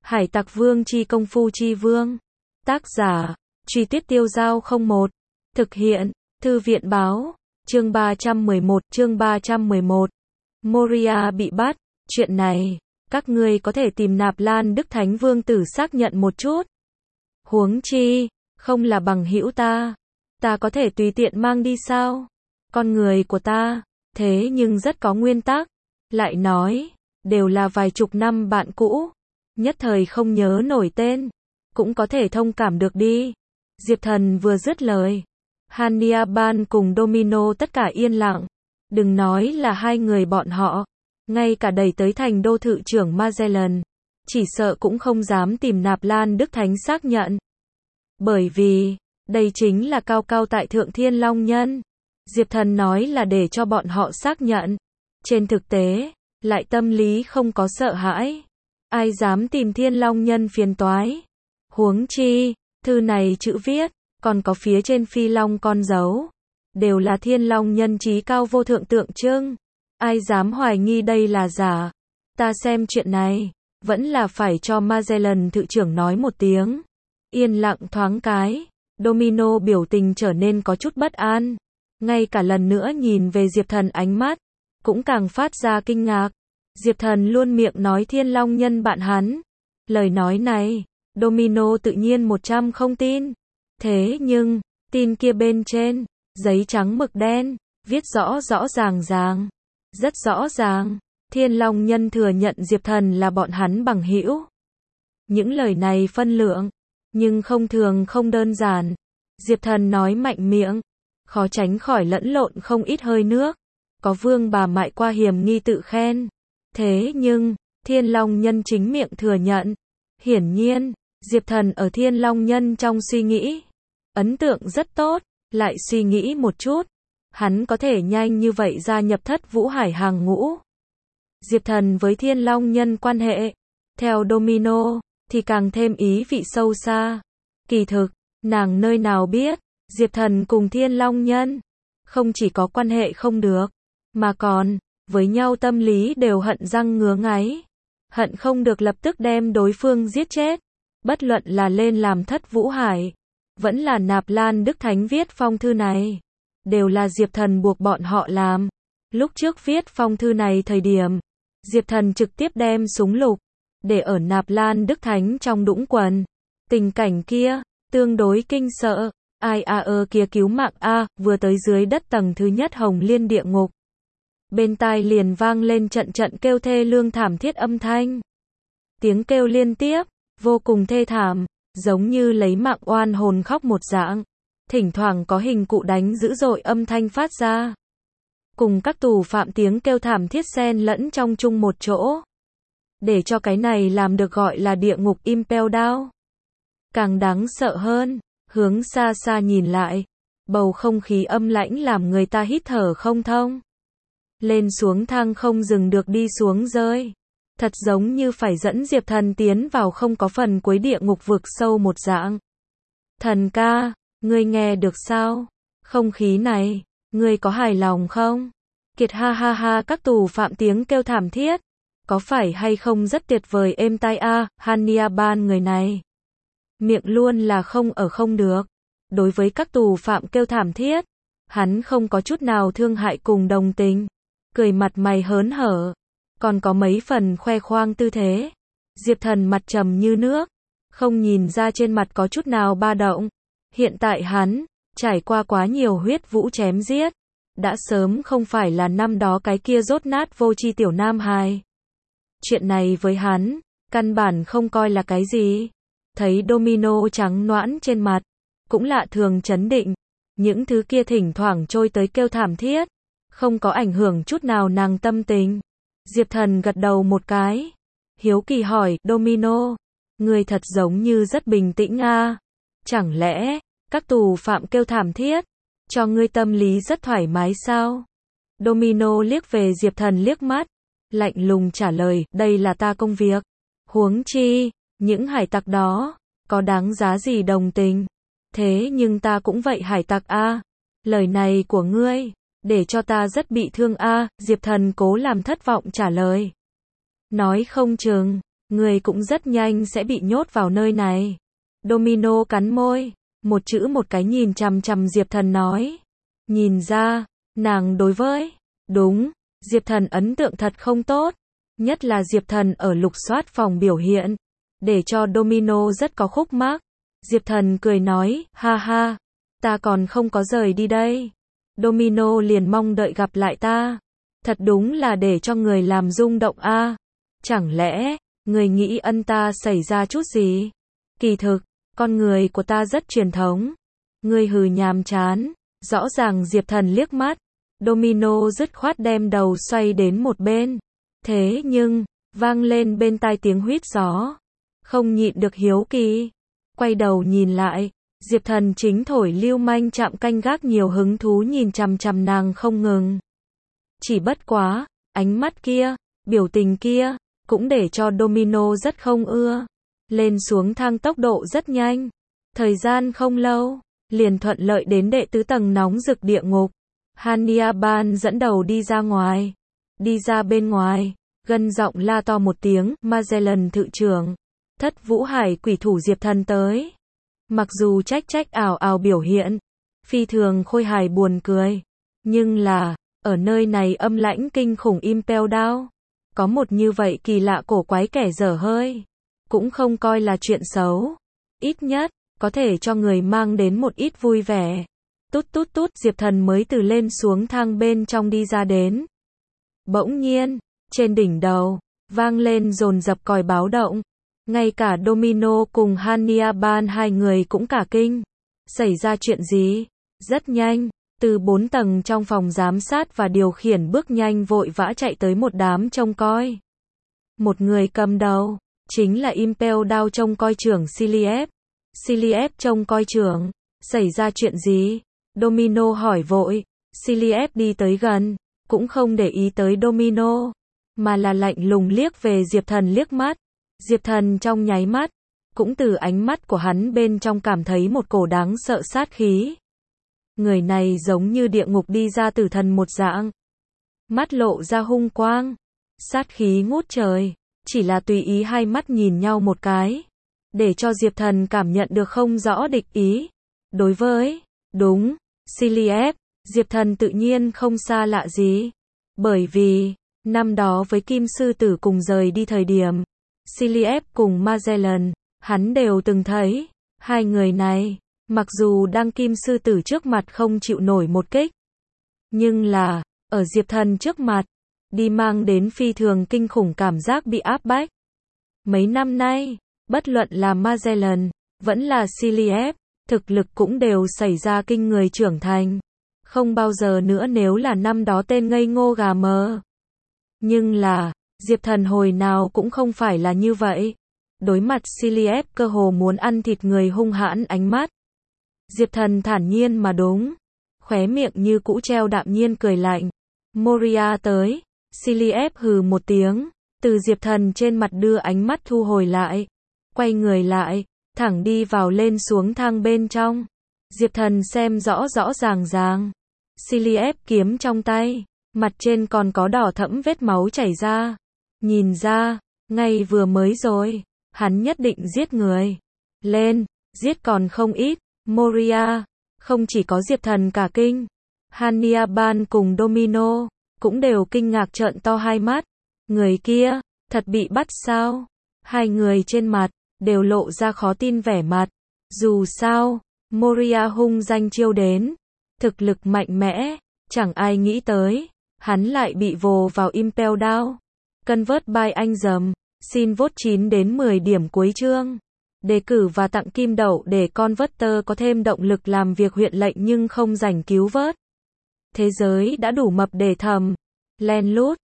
Hải Tặc Vương chi công phu chi vương. Tác giả, Truy Tuyết Tiêu Giao 01. Thực hiện, Thư viện báo. Chương 311. Moria bị bắt. Chuyện này, các ngươi có thể tìm Nạp Lan Đức Thánh Vương tử xác nhận một chút. Huống chi, không là bằng hữu ta có thể tùy tiện mang đi sao? Con người của ta, thế nhưng rất có nguyên tắc. Lại nói, đều là vài chục năm bạn cũ, nhất thời không nhớ nổi tên, cũng có thể thông cảm được đi. Diệp Thần vừa dứt lời, Hannibal cùng Domino tất cả yên lặng. Đừng nói là hai người bọn họ, ngay cả đẩy tới thành đô thự trưởng Magellan, chỉ sợ cũng không dám tìm Nạp Lan Đức Thánh xác nhận. Bởi vì, đây chính là cao cao tại thượng Thiên Long Nhân. Diệp Thần nói là để cho bọn họ xác nhận. Trên thực tế, lại tâm lý không có sợ hãi. Ai dám tìm Thiên Long Nhân phiền toái. Huống chi, thư này chữ viết, còn có phía trên phi long con dấu. Đều là Thiên Long Nhân chí cao vô thượng tượng trưng. Ai dám hoài nghi đây là giả. Ta xem chuyện này, vẫn là phải cho Magellan thự trưởng nói một tiếng. Yên lặng thoáng cái, Domino biểu tình trở nên có chút bất an. Ngay cả lần nữa nhìn về Diệp Thần ánh mắt, cũng càng phát ra kinh ngạc. Diệp Thần luôn miệng nói Thiên Long Nhân bạn hắn. Lời nói này, Domino tự nhiên 100 không tin. Thế nhưng, tin kia bên trên, giấy trắng mực đen, viết rõ ràng, rất rõ ràng, Thiên Long Nhân thừa nhận Diệp Thần là bọn hắn bằng hữu. Những lời này phân lượng, nhưng không đơn giản. Diệp Thần nói mạnh miệng, khó tránh khỏi lẫn lộn không ít hơi nước. Có vương bà mại qua hiểm nghi tự khen. Thế nhưng, Thiên Long Nhân chính miệng thừa nhận. Hiển nhiên, Diệp Thần ở Thiên Long Nhân trong suy nghĩ, ấn tượng rất tốt. Lại suy nghĩ một chút, hắn có thể nhanh như vậy gia nhập Thất Vũ Hải hàng ngũ. Diệp Thần với Thiên Long Nhân quan hệ, theo Domino, thì càng thêm ý vị sâu xa. Kỳ thực, nàng nơi nào biết, Diệp Thần cùng Thiên Long Nhân, không chỉ có quan hệ không được, mà còn, với nhau tâm lý đều hận răng ngứa ngáy. Hận không được lập tức đem đối phương giết chết. Bất luận là lên làm Thất Vũ Hải, vẫn là Nạp Lan Đức Thánh viết phong thư này, đều là Diệp Thần buộc bọn họ làm. Lúc trước viết phong thư này thời điểm, Diệp Thần trực tiếp đem súng lục, để ở Nạp Lan Đức Thánh trong đũng quần. Tình cảnh kia, tương đối kinh sợ. Ai kia cứu mạng vừa tới dưới đất tầng thứ nhất Hồng Liên địa ngục. Bên tai liền vang lên trận kêu thê lương thảm thiết âm thanh. Tiếng kêu liên tiếp, vô cùng thê thảm, giống như lấy mạng oan hồn khóc một dạng. Thỉnh thoảng có hình cụ đánh dữ dội âm thanh phát ra. Cùng các tù phạm tiếng kêu thảm thiết xen lẫn trong chung một chỗ. Để cho cái này làm được gọi là địa ngục Impel Down. Càng đáng sợ hơn, hướng xa xa nhìn lại, bầu không khí âm lãnh làm người ta hít thở không thông. Lên xuống thang không dừng được đi xuống rơi. Thật giống như phải dẫn Diệp Thần tiến vào không có phần cuối địa ngục vực sâu một dạng. Thần ca, ngươi nghe được sao? Không khí này, ngươi có hài lòng không? Kiệt ha các tù phạm tiếng kêu thảm thiết. Có phải hay không rất tuyệt vời êm tai Hannibal người này. Miệng luôn là không được. Đối với các tù phạm kêu thảm thiết, hắn không có chút nào thương hại cùng đồng tình. Cười mặt mày hớn hở. Còn có mấy phần khoe khoang tư thế. Diệp Thần mặt trầm như nước, không nhìn ra trên mặt có chút nào ba động. Hiện tại hắn, trải qua quá nhiều huyết vũ chém giết, đã sớm không phải là năm đó cái kia dốt nát vô tri tiểu nam hài. Chuyện này với hắn, căn bản không coi là cái gì. Thấy Domino trắng noãn trên mặt, cũng lạ thường trấn định. Những thứ kia thỉnh thoảng trôi tới kêu thảm thiết, không có ảnh hưởng chút nào nàng tâm tình. Diệp Thần gật đầu một cái. Hiếu kỳ hỏi, Domino, người thật giống như rất bình tĩnh Chẳng lẽ, các tù phạm kêu thảm thiết, cho ngươi tâm lý rất thoải mái sao? Domino liếc về Diệp Thần liếc mắt, lạnh lùng trả lời, đây là ta công việc. Huống chi, những hải tặc đó, có đáng giá gì đồng tình? Thế nhưng ta cũng vậy hải tặc Lời này của ngươi, để cho ta rất bị thương Diệp Thần cố làm thất vọng trả lời. Nói không chừng, Người cũng rất nhanh sẽ bị nhốt vào nơi này. Domino cắn môi, một chữ một cái nhìn chằm chằm Diệp Thần nói. Nhìn ra, nàng đối với, đúng, Diệp Thần ấn tượng thật không tốt. Nhất là Diệp Thần ở lục soát phòng biểu hiện, để cho Domino rất có khúc mắc. Diệp Thần cười nói, ha ha, ta còn không có rời đi đây. Domino liền mong đợi gặp lại ta. Thật đúng là để cho người làm rung động a. Chẳng lẽ, người nghĩ ân ta xảy ra chút gì? Kỳ thực, con người của ta rất truyền thống. Người hừ nhàm chán. Rõ ràng Diệp Thần liếc mắt. Domino dứt khoát đem đầu xoay đến một bên. Thế nhưng, vang lên bên tai tiếng huýt gió. Không nhịn được hiếu kỳ. Quay đầu nhìn lại, Diệp Thần chính thổi lưu manh chạm canh gác nhiều hứng thú nhìn chằm chằm nàng không ngừng. Chỉ bất quá, ánh mắt kia, biểu tình kia, cũng để cho Domino rất không ưa. Lên xuống thang tốc độ rất nhanh. Thời gian không lâu, liền thuận lợi đến đệ tứ tầng nóng rực địa ngục. Hania Ban dẫn đầu đi ra ngoài. Đi ra bên ngoài, gân giọng la to một tiếng, Magellan thự trưởng. Thất Vũ Hải quỷ thủ Diệp Thần tới. Mặc dù trách ảo ảo biểu hiện, phi thường khôi hài buồn cười. Nhưng là, ở nơi này âm lãnh kinh khủng Impel Down, có một như vậy kỳ lạ cổ quái kẻ dở hơi. Cũng không coi là chuyện xấu. Ít nhất, có thể cho người mang đến một ít vui vẻ. Tút tút tút, Diệp Thần mới từ lên xuống thang bên trong đi ra đến. Bỗng nhiên, trên đỉnh đầu, vang lên dồn dập còi báo động. Ngay cả Domino cùng Hania Ban hai người cũng cả kinh. Xảy ra chuyện gì? Rất nhanh, từ 4 tầng trong phòng giám sát và điều khiển bước nhanh vội vã chạy tới một đám trông coi. Một người cầm đầu, chính là Impel Down trông coi trưởng Cilliep. Cilliep trông coi trưởng, xảy ra chuyện gì? Domino hỏi vội. Cilliep đi tới gần, cũng không để ý tới Domino, mà là lạnh lùng liếc về Diệp Thần liếc mắt. Diệp Thần trong nháy mắt, cũng từ ánh mắt của hắn bên trong cảm thấy một cổ đáng sợ sát khí. Người này giống như địa ngục đi ra tử thần một dạng. Mắt lộ ra hung quang, sát khí ngút trời, chỉ là tùy ý hai mắt nhìn nhau một cái, để cho Diệp Thần cảm nhận được không rõ địch ý. Đối với, đúng, Cilliep, Diệp Thần tự nhiên không xa lạ gì. Bởi vì, năm đó với Kim Sư Tử cùng rời đi thời điểm, Cilliep cùng Magellan, hắn đều từng thấy. Hai người này, mặc dù đang Kim Sư Tử trước mặt không chịu nổi một kích, nhưng là, ở Diệp Thần trước mặt, đi mang đến phi thường kinh khủng cảm giác bị áp bách. Mấy năm nay, bất luận là Magellan, vẫn là Cilliep, thực lực cũng đều xảy ra kinh người trưởng thành. Không bao giờ nữa nếu là năm đó tên ngây ngô gà mờ. Nhưng là, Diệp Thần hồi nào cũng không phải là như vậy. Đối mặt Cilliep cơ hồ muốn ăn thịt người hung hãn ánh mắt. Diệp Thần thản nhiên mà đúng. Khóe miệng như cũ treo đạm nhiên cười lạnh. Moria tới. Cilliep hừ một tiếng. Từ Diệp Thần trên mặt đưa ánh mắt thu hồi lại. Quay người lại. Thẳng đi vào lên xuống thang bên trong. Diệp Thần xem rõ rõ ràng. Cilliep kiếm trong tay. Mặt trên còn có đỏ thẫm vết máu chảy ra. Nhìn ra, ngay vừa mới rồi, hắn nhất định giết người. Lên, giết còn không ít. Moria, không chỉ có Diệp Thần cả kinh. Hania Ban cùng Domino, cũng đều kinh ngạc trợn to hai mắt. Người kia, thật bị bắt sao? Hai người trên mặt, đều lộ ra khó tin vẻ mặt. Dù sao, Moria hung danh chiêu đến. Thực lực mạnh mẽ, chẳng ai nghĩ tới. Hắn lại bị vồ vào Impel Down. Convert by anh dầm. Xin vote 9 đến 10 điểm cuối chương. Đề cử và tặng kim đậu để Converter có thêm động lực làm việc huyện lệnh nhưng không rảnh cứu vớt. Thế giới đã đủ mập để thầm. Len lút.